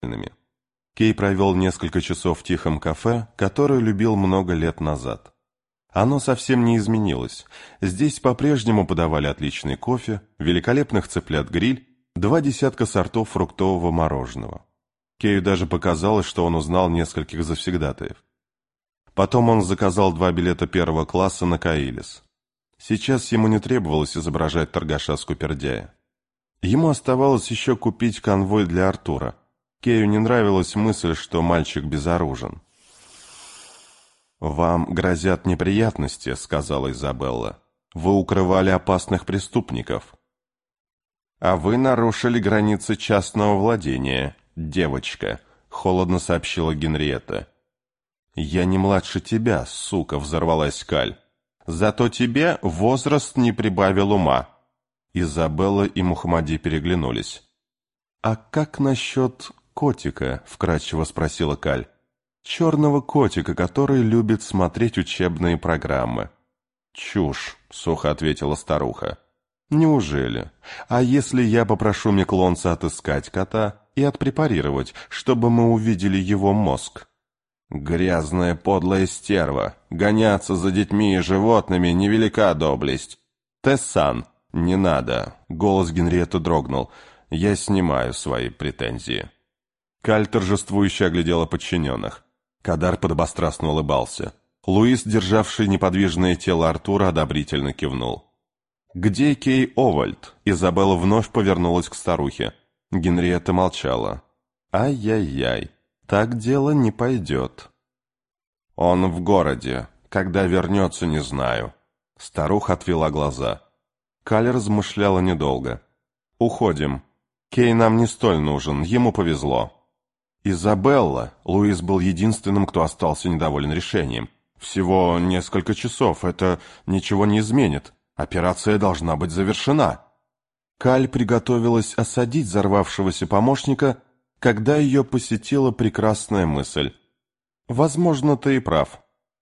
Кей провел несколько часов в тихом кафе, которое любил много лет назад. Оно совсем не изменилось. Здесь по-прежнему подавали отличный кофе, великолепных цыплят-гриль, 2 десятка сортов фруктового мороженого. Кею даже показалось, что он узнал нескольких завсегдатаев. Потом он заказал 2 билета первого класса на Каилис. Сейчас ему не требовалось изображать торгаша-скупердяя. Ему оставалось еще купить конвой для Артура. Кею не нравилась мысль, что мальчик безоружен. «Вам грозят неприятности», — сказала Изабелла. «Вы укрывали опасных преступников». «А вы нарушили границы частного владения, девочка», — холодно сообщила Генриетта. «Я не младше тебя, сука», — взорвалась Каль. «Зато тебе возраст не прибавил ума». Изабелла и Мухаммади переглянулись. «А как насчет котика?» — вкратчиво спросила Каль. «Черного котика, который любит смотреть учебные программы». «Чушь», — сухо ответила старуха. «Неужели? А если я попрошу Меклонца отыскать кота и отпрепарировать, чтобы мы увидели его мозг?» «Грязная подлая стерва! Гоняться за детьми и животными — невелика доблесть!» «Тессан, не надо!» — голос Генриетты дрогнул. «Я снимаю свои претензии». Каль торжествующе оглядела подчиненных. Кадар подобострастно улыбался. Луис, державший неподвижное тело Артура, одобрительно кивнул. «Где Кей Овальд?» Изабелла вновь повернулась к старухе. Генриетта молчала. «Ай-яй-яй, так дело не пойдет». «Он в городе. Когда вернется, не знаю». Старуха отвела глаза. Каль размышляла недолго. «Уходим. Кей нам не столь нужен, ему повезло». «Изабелла!» Луис был единственным, кто остался недоволен решением. «Всего несколько часов, это ничего не изменит. Операция должна быть завершена». Каль приготовилась осадить взорвавшегося помощника, когда ее посетила прекрасная мысль. «Возможно, ты и прав.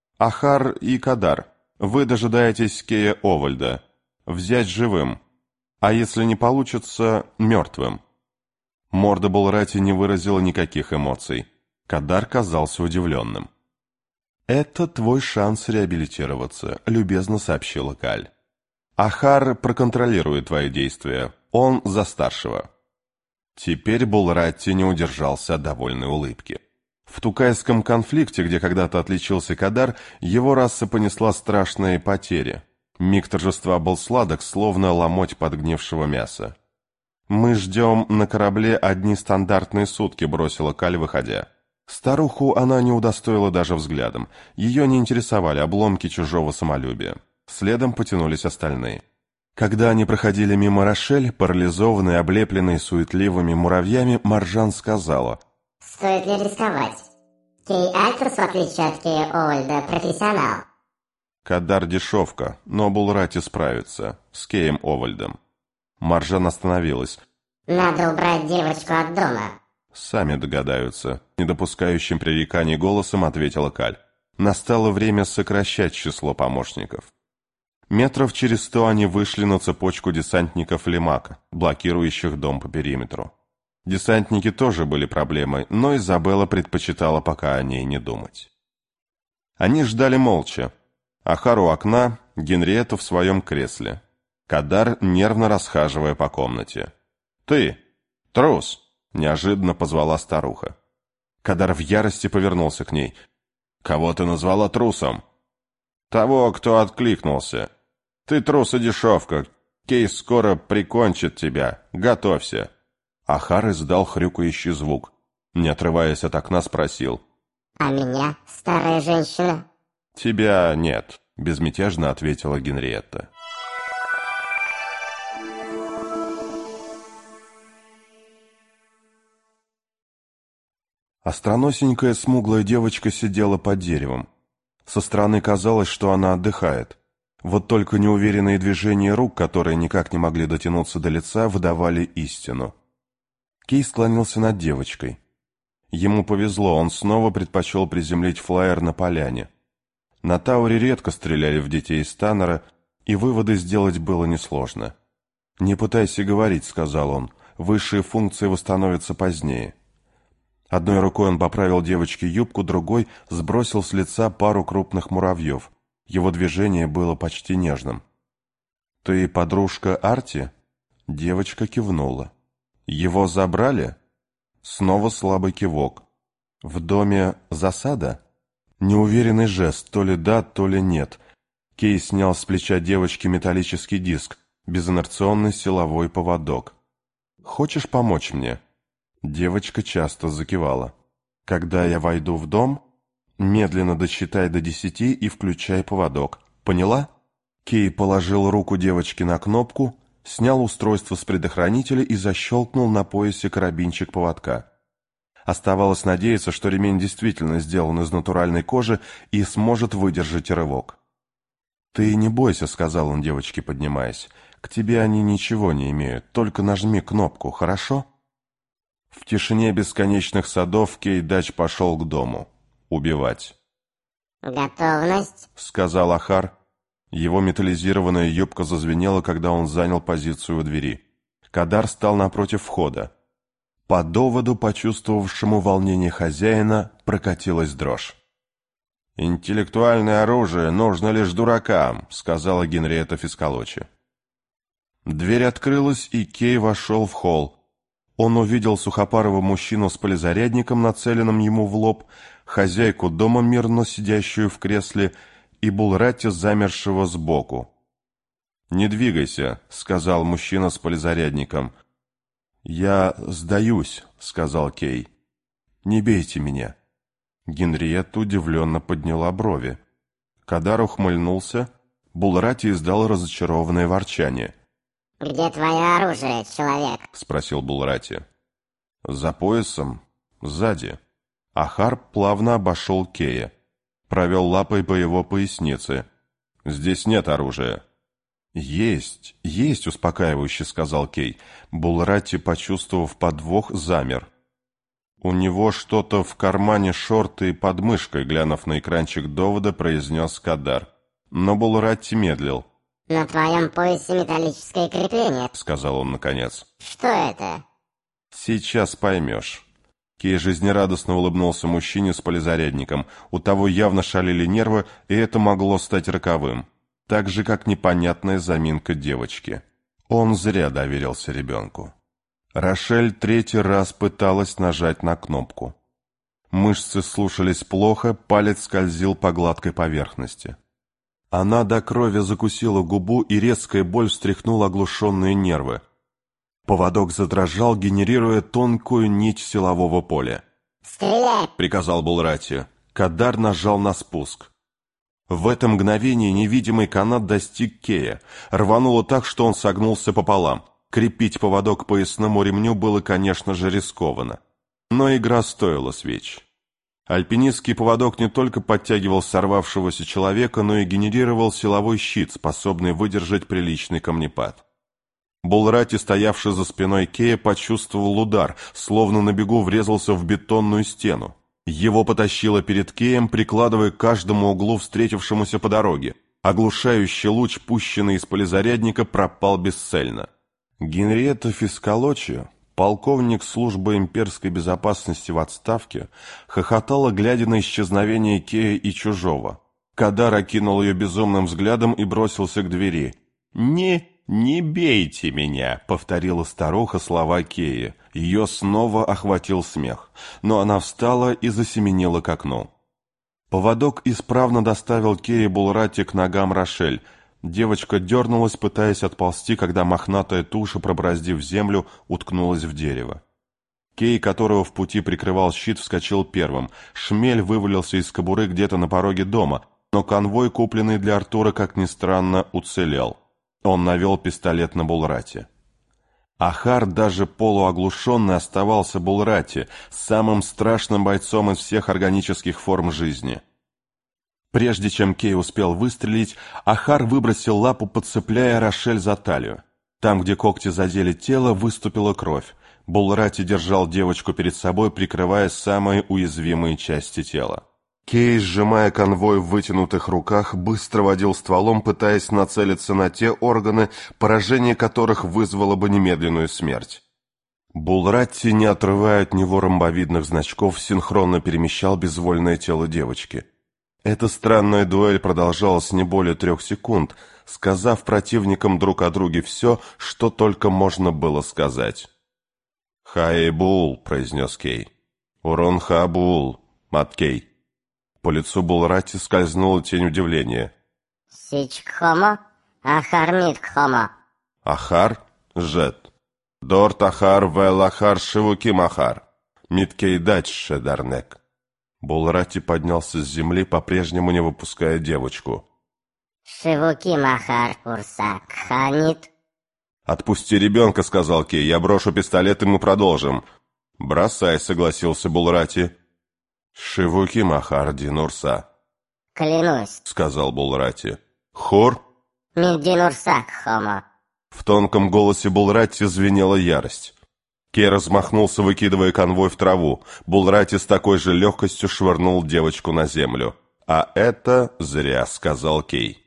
Ахар и Кадар, вы дожидаетесь Кея Овальда. Взять живым. А если не получится, мертвым». Морда Булрати не выразила никаких эмоций. Кадар казался удивленным. «Это твой шанс реабилитироваться», — любезно сообщила Каль. «Ахар проконтролирует твои действия. Он за старшего». Теперь Булрати не удержался от довольной улыбки. В тукайском конфликте, где когда-то отличился Кадар, его раса понесла страшные потери. Миг торжества был сладок, словно ломоть подгнившего мяса. «Мы ждем на корабле одни стандартные сутки», — бросила Каль, выходя. Старуху она не удостоила даже взглядом. Ее не интересовали обломки чужого самолюбия. Следом потянулись остальные. Когда они проходили мимо Рошель, парализованной, облепленной суетливыми муравьями, Маржан сказала: «Стоит ли рисковать? Кей Альтус, в отличие от Кея Овальда, профессионал». «Кадар дешевка, но Булрати справится. С Кеем Овальдом». Маржан остановилась. «Надо убрать девочку от дома». «Сами догадаются», — недопускающим пререканий голосом ответила Каль. Настало время сокращать число помощников. Метров через 100 они вышли на цепочку десантников Лемака, блокирующих дом по периметру. Десантники тоже были проблемой, но Изабелла предпочитала пока о ней не думать. Они ждали молча. Ахар у окна, Генриетта в своем кресле. Кадар, нервно расхаживая по комнате. «Ты, трус!» — неожиданно позвала старуха. Кадар в ярости повернулся к ней. «Кого ты назвала трусом?» «Того, кто откликнулся. Ты трус и дешевка. Кей скоро прикончит тебя. Готовься». Ахар издал хрюкающий звук. Не отрываясь от окна, спросил: «А меня, старая женщина?» «Тебя нет», — безмятежно ответила Генриетта. Остроносенькая смуглая девочка сидела под деревом. Со стороны казалось, что она отдыхает. Вот только неуверенные движения рук, которые никак не могли дотянуться до лица, выдавали истину. Кей склонился над девочкой. Ему повезло, он снова предпочел приземлить флайер на поляне. На Тауре редко стреляли в детей из Таннера, и выводы сделать было несложно. «Не пытайся говорить», — сказал он, — «высшие функции восстановятся позднее». Одной рукой он поправил девочке юбку, другой сбросил с лица пару крупных муравьев. Его движение было почти нежным. «Ты подружка Арти?» Девочка кивнула. «Его забрали?» Снова слабый кивок. «В доме засада?» Неуверенный жест, то ли да, то ли нет. Кей снял с плеча девочки металлический диск, безинерционный силовой поводок. «Хочешь помочь мне?» Девочка часто закивала. «Когда я войду в дом, медленно досчитай до 10 и включай поводок. Поняла?» Кей положил руку девочки на кнопку, снял устройство с предохранителя и защелкнул на поясе карабинчик поводка. Оставалось надеяться, что ремень действительно сделан из натуральной кожи и сможет выдержать рывок. «Ты не бойся», — сказал он девочке, поднимаясь. «К тебе они ничего не имеют, только нажми кнопку, хорошо?» В тишине бесконечных садов Кейдач пошел к дому. Убивать. «Готовность», — сказал Ахар. Его металлизированная юбка зазвенела, когда он занял позицию у двери. Кадар стал напротив входа. По доводу, почувствовавшему волнение хозяина, прокатилась дрожь. «Интеллектуальное оружие нужно лишь дуракам», — сказала Генриетта Фискалочи. Дверь открылась, и Кей вошел в холл. Он увидел сухопарого мужчину с полизарядником, нацеленным ему в лоб, хозяйку дома, мирно сидящую в кресле, и Булратти, замершего сбоку. «Не двигайся», — сказал мужчина с полизарядником. «Я сдаюсь», — сказал Кей. «Не бейте меня». Генриетта удивленно подняла брови. Кадар ухмыльнулся. Булратти издал разочарованное ворчание. «Где твое оружие, человек?» — спросил Булратти. «За поясом, сзади». Ахар плавно обошел Кея. Провел лапой по его пояснице. «Здесь нет оружия». «Есть, есть», — успокаивающе сказал Кей. Булратти, почувствовав подвох, замер. «У него что-то в кармане шорты и под мышкой», — глянув на экранчик довода, произнес Кадар. Но Булратти медлил. «На твоем поясе металлическое крепление», — сказал он наконец. «Что это?» «Сейчас поймешь». Кей жизнерадостно улыбнулся мужчине с полизарядником. У того явно шалили нервы, и это могло стать роковым. Так же, как непонятная заминка девочки. Он зря доверился ребенку. Рошель 3-й раз пыталась нажать на кнопку. Мышцы слушались плохо, палец скользил по гладкой поверхности. Она до крови закусила губу, и резкая боль встряхнула оглушенные нервы. Поводок задрожал, генерируя тонкую нить силового поля. «Стреляй!» — приказал Булратти. Кадар нажал на спуск. В это мгновение невидимый канат достиг Кея. Рвануло так, что он согнулся пополам. Крепить поводок к поясному ремню было, конечно же, рискованно. Но игра стоила свеч. Альпинистский поводок не только подтягивал сорвавшегося человека, но и генерировал силовой щит, способный выдержать приличный камнепад. Булратти, стоявший за спиной Кея, почувствовал удар, словно на бегу врезался в бетонную стену. Его потащило перед Кеем, прикладывая к каждому углу встретившемуся по дороге. Оглушающий луч, пущенный из полизарядника, пропал бесцельно. Генриетта Фискалочи, полковник службы имперской безопасности в отставке, хохотала, глядя на исчезновение Кея и чужого. Кадар окинул ее безумным взглядом и бросился к двери. «Не бейте меня», — повторила старуха слова Кея. Ее снова охватил смех, но она встала и засеменила к окну. Поводок исправно доставил Кея Булратти к ногам Рошель. Девочка дернулась, пытаясь отползти, когда мохнатая туша, пробороздив землю, уткнулась в дерево. Кей, которого в пути прикрывал щит, вскочил первым. Шмель вывалился из кобуры где-то на пороге дома, но конвой, купленный для Артура, как ни странно, уцелел. Он навел пистолет на Булратти. Ахар, даже полуоглушенный, оставался Булратти, самым страшным бойцом из всех органических форм жизни. Прежде чем Кей успел выстрелить, Ахар выбросил лапу, подцепляя Рошель за талию. Там, где когти задели тело, выступила кровь. Булратти держал девочку перед собой, прикрывая самые уязвимые части тела. Кей, сжимая конвой в вытянутых руках, быстро водил стволом, пытаясь нацелиться на те органы, поражение которых вызвало бы немедленную смерть. Булратти, не отрывая от него ромбовидных значков, синхронно перемещал безвольное тело девочки. Эта странная дуэль продолжалась не более 3 секунд, сказав противникам друг о друге все, что только можно было сказать. «Хаэбул», — произнес Кей. «Урон Хаабул, Маткей». По лицу Булратти скользнула тень удивления. Сичкхомо, Ахармиткхомо. «Ахар? Жет. Дорт Ахар вел Ахар Шивуким Ахар. Миткей дачше Дарнек». Булратти поднялся с земли, по-прежнему не выпуская девочку. Шивуким Ахар Урса Кханит. «Отпусти ребенка», — сказал Кей. «Я брошу пистолет, и мы продолжим». «Бросай», — согласился Булратти. «Шивуки Махар Динурса», Клянусь. — сказал Булратти. «Хур?» Миддинурса Кхомо. В тонком голосе Булратти звенела ярость. Кей размахнулся, выкидывая конвой в траву. Булратти с такой же легкостью швырнул девочку на землю. «А это зря», — сказал Кей.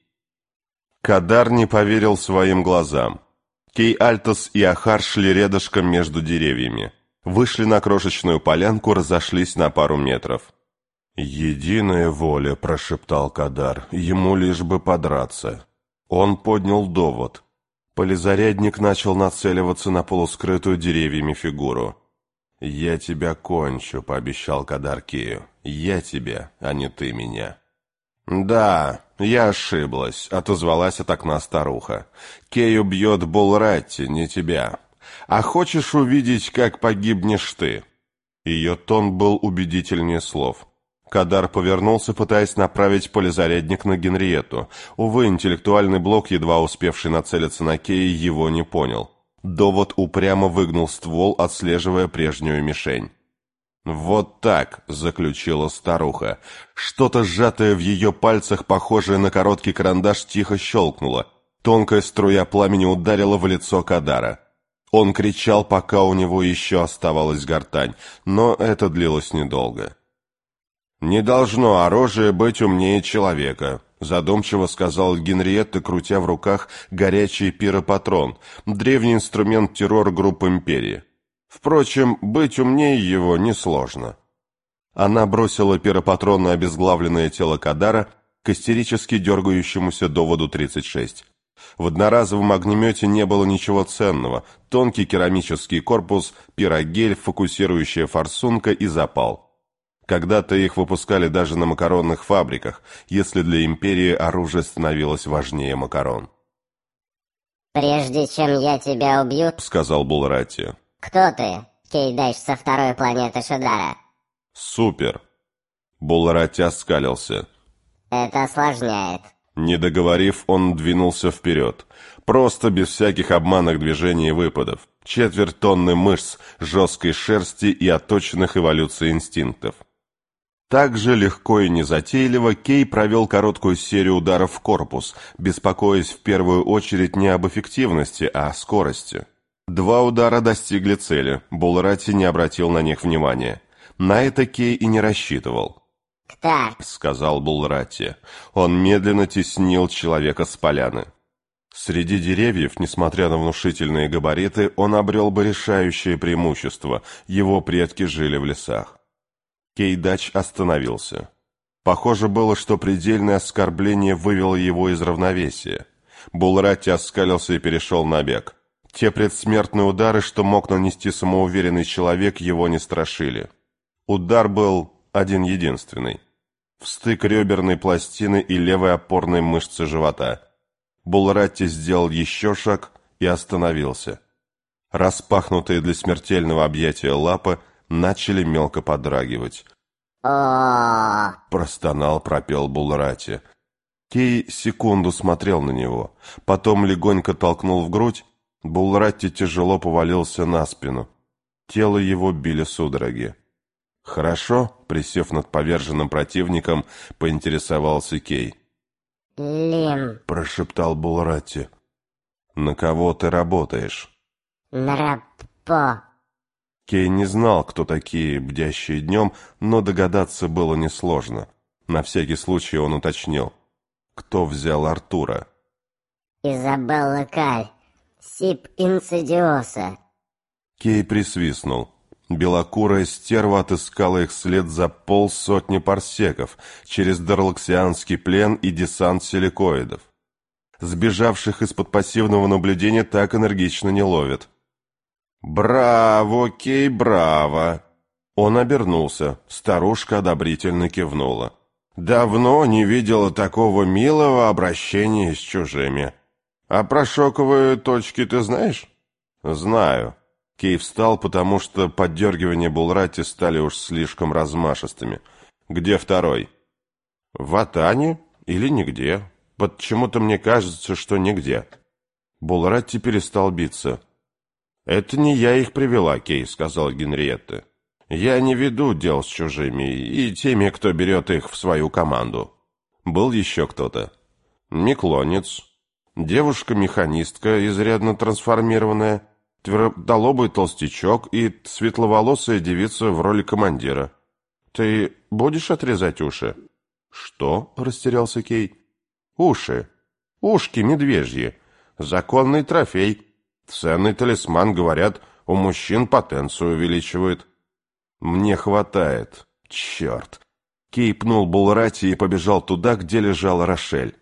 Кадар не поверил своим глазам. Кей Альтос и Ахар шли рядышком между деревьями. Вышли на крошечную полянку, разошлись на пару метров. «Единая воля», — прошептал Кадар, — «ему лишь бы подраться». Он поднял довод. Полезарядник начал нацеливаться на полускрытую деревьями фигуру. «Я тебя кончу», — пообещал Кадар Кею. «Я тебя, а не ты меня». «Да, я ошиблась», — отозвалась от окна старуха. «Кею бьет Булратти, не тебя. А хочешь увидеть, как погибнешь ты?» Ее тон был убедительнее слов. Кадар повернулся, пытаясь направить полезарядник на Генриетту. Увы, интеллектуальный блок, едва успевший нацелиться на Кея, его не понял. Довод упрямо выгнул ствол, отслеживая прежнюю мишень. «Вот так», — заключила старуха. Что-то сжатое в ее пальцах, похожее на короткий карандаш, тихо щелкнуло. Тонкая струя пламени ударила в лицо Кадара. Он кричал, пока у него еще оставалась гортань, но это длилось недолго. «Не должно оружие быть умнее человека», — задумчиво сказал Генриетта, крутя в руках горячий пиропатрон, древний инструмент террор-групп Империи. Впрочем, быть умнее его несложно. Она бросила пиропатрон на обезглавленное тело Кадара к истерически дергающемуся доводу 36. В одноразовом огнемете не было ничего ценного: тонкий керамический корпус, пирогель, фокусирующая форсунка и запал. Когда-то их выпускали даже на макаронных фабриках, если для Империи оружие становилось важнее макарон. «Прежде чем я тебя убью», — сказал Булратти. «Кто ты, Кейдайш со второй планеты Шидара?» «Супер!» Булратти оскалился. «Это осложняет». Не договорив, он двинулся вперед. Просто, без всяких обманных движений и выпадов. 1/4 тонны мышц, жесткой шерсти и отточенных эволюцией инстинктов. Так же легко и незатейливо Кей провел короткую серию ударов в корпус, беспокоясь в первую очередь не об эффективности, а о скорости. 2 удара достигли цели, Булратти не обратил на них внимания. На это Кей и не рассчитывал. «Ктар», — сказал Булратти. Он медленно теснил человека с поляны. Среди деревьев, несмотря на внушительные габариты, он обрел бы решающее преимущество. Его предки жили в лесах. Кейдач остановился. Похоже было, что предельное оскорбление вывело его из равновесия. Булратти оскалился и перешел на бег. Те предсмертные удары, что мог нанести самоуверенный человек, его не страшили. Удар был один-единственный. В стык реберной пластины и левой опорной мышцы живота. Булратти сделал еще шаг и остановился. Распахнутые для смертельного объятия лапы начали мелко подрагивать. «О-о-о!» Простонал, пропел Булратти. Кей секунду смотрел на него, потом легонько толкнул в грудь. Булратти тяжело повалился на спину. Тело его били судороги. «Хорошо?» — присев над поверженным противником, поинтересовался Кей. «Лим», — прошептал Булратти. «На кого ты работаешь?» «Нраппо». Кей не знал, кто такие бдящие днем, но догадаться было несложно. На всякий случай он уточнил. «Кто взял Артура?» «Изабелла Каль, Сип Инцидиоса». Кей присвистнул. Белокурая стерва отыскала их след за 50 парсеков через Дарлаксианский плен и десант силикоидов. Сбежавших из-под пассивного наблюдения так энергично не ловят. «Браво, Кей, браво!» Он обернулся, старушка одобрительно кивнула. «Давно не видела такого милого обращения с чужими. А про шоковые точки ты знаешь?» «Знаю». Кей встал, потому что поддергивания Булрати стали уж слишком размашистыми. «Где второй?» «В Атане или нигде. Почему-то мне кажется, что нигде». Булратти перестал биться. «Это не я их привела, Кей», — сказала Генриетта. «Я не веду дел с чужими и теми, кто берет их в свою команду». Был еще кто-то. Миклонец, девушка-механистка, изрядно трансформированная, твердолобый толстячок и светловолосая девица в роли командира. «Ты будешь отрезать уши?» «Что?» — растерялся Кей. «Уши. Ушки медвежьи. Законный трофей. Ценный талисман, говорят, у мужчин потенцию увеличивает». «Мне хватает. Черт!» Кей пнул Булрати и побежал туда, где лежала Рошель.